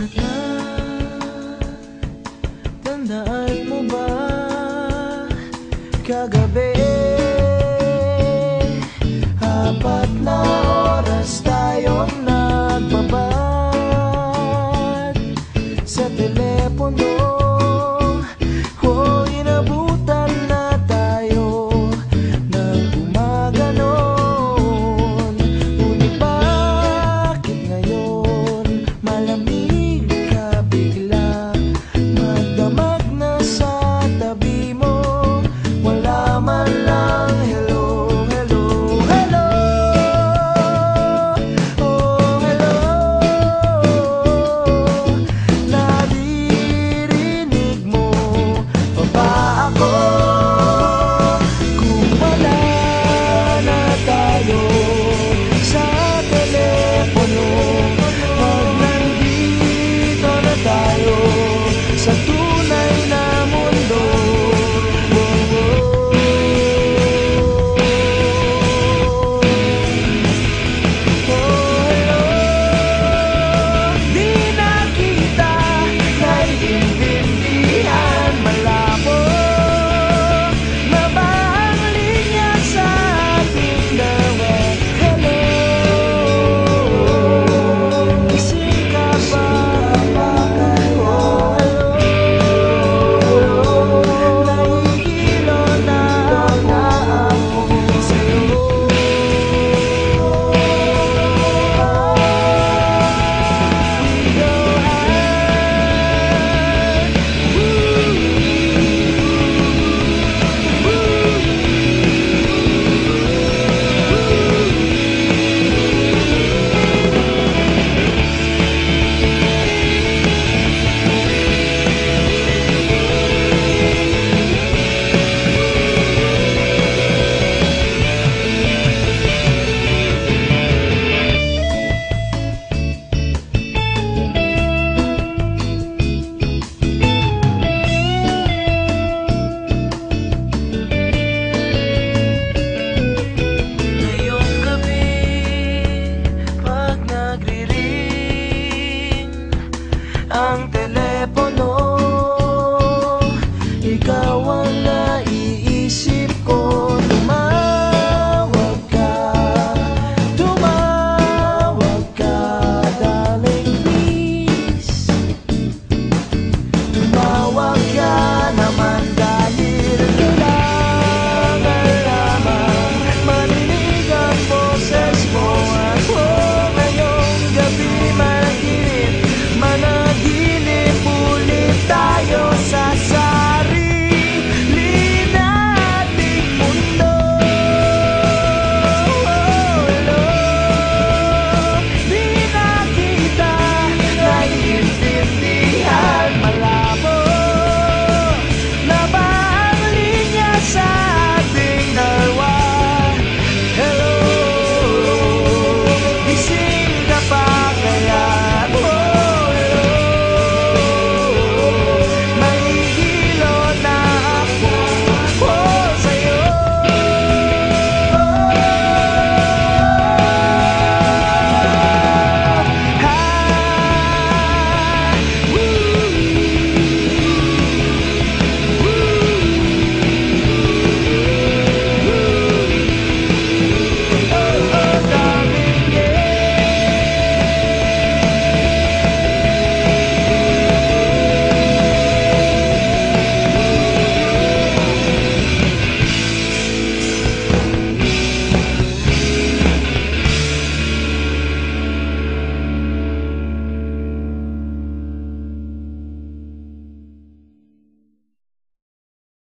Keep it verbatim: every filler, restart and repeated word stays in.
Tandaan mo ba kagabi, apat na oras tayong nagbabad sa telepono? O inabutan na tayo ng umaga noon. Ngunit bakit ngayon malamig ka bigla? Magdamag na sa tabi mo, wala man lang hello, hello, hello. Oh, hello. Naririnig mo pa ba ako kung wala na tayo sa telepono? Pag nandito na tayo sa tunay na mundo. Oh, oh. Oh, hello. Di na kita naiintindihan, malabo na ba ang linya sa ating dalawa? Hello. Gising ka ba? Oh, nahihilo na ako sa'yo. Ngayong gabi, pag nagri-ring ang telepono, ikaw ang naiisip ko.